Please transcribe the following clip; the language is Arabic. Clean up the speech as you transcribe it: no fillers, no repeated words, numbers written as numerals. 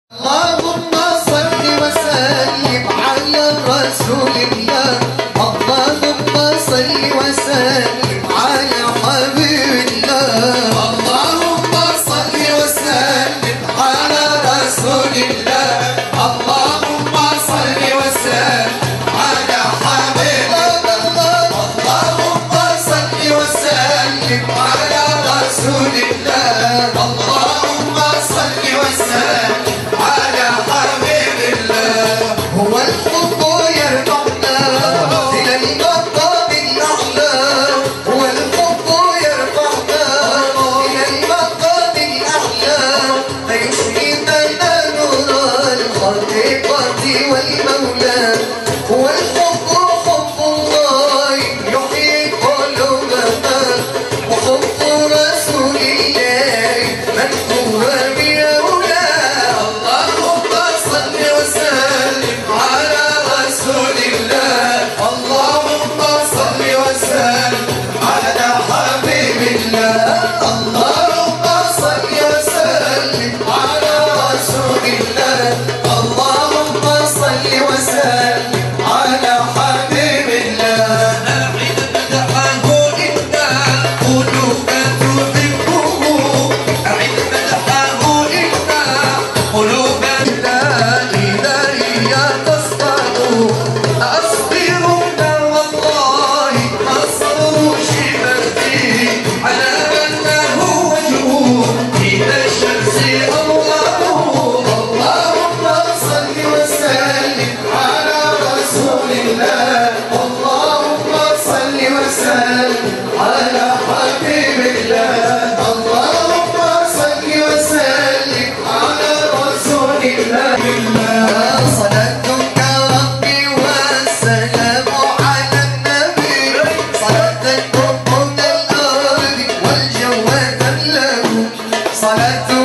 اللهم صل وسلم على رسول الله. اللهم صل وسلم على حبيب الله. اللهم صل وسلم على رسول الله. اللهم صل وسلم على حبيب الله. اللهم صل وسلم على رسول الله. اللهم صل وسلم على حبيب الله. هو الحب يرفعنا إلى المقام الأعلى. هو الحب يرفعنا إلى المقام الأعلى. فيشهدنا نور الخليقة والمولى. هو الحب حب الله يحيي قلوبنا. وحب رسول الله من هو بأولى. اللهم صل وسلم على رسول الله. اللهم صل وسلم على حبيب الله. اللهم صل وسلم على رسول الله. اللهم صل وسلم على حبيب الله. أعد مدحه إنا قلوبنا تحبه. أعد مدحه إنا قلوبنا إلهي تصطاد. أصبرنا والله أصبر شبتي على من له وجهه إلى الشمس الله. اللهم صل وسلم على رسول الله. اللهم صل وسلم على حبيب الله. اللهم صل وسلم على رسول الله. صلاتك ربي والسلام على النبي. صلاتك من الأرض والجو تملأ. صلاتك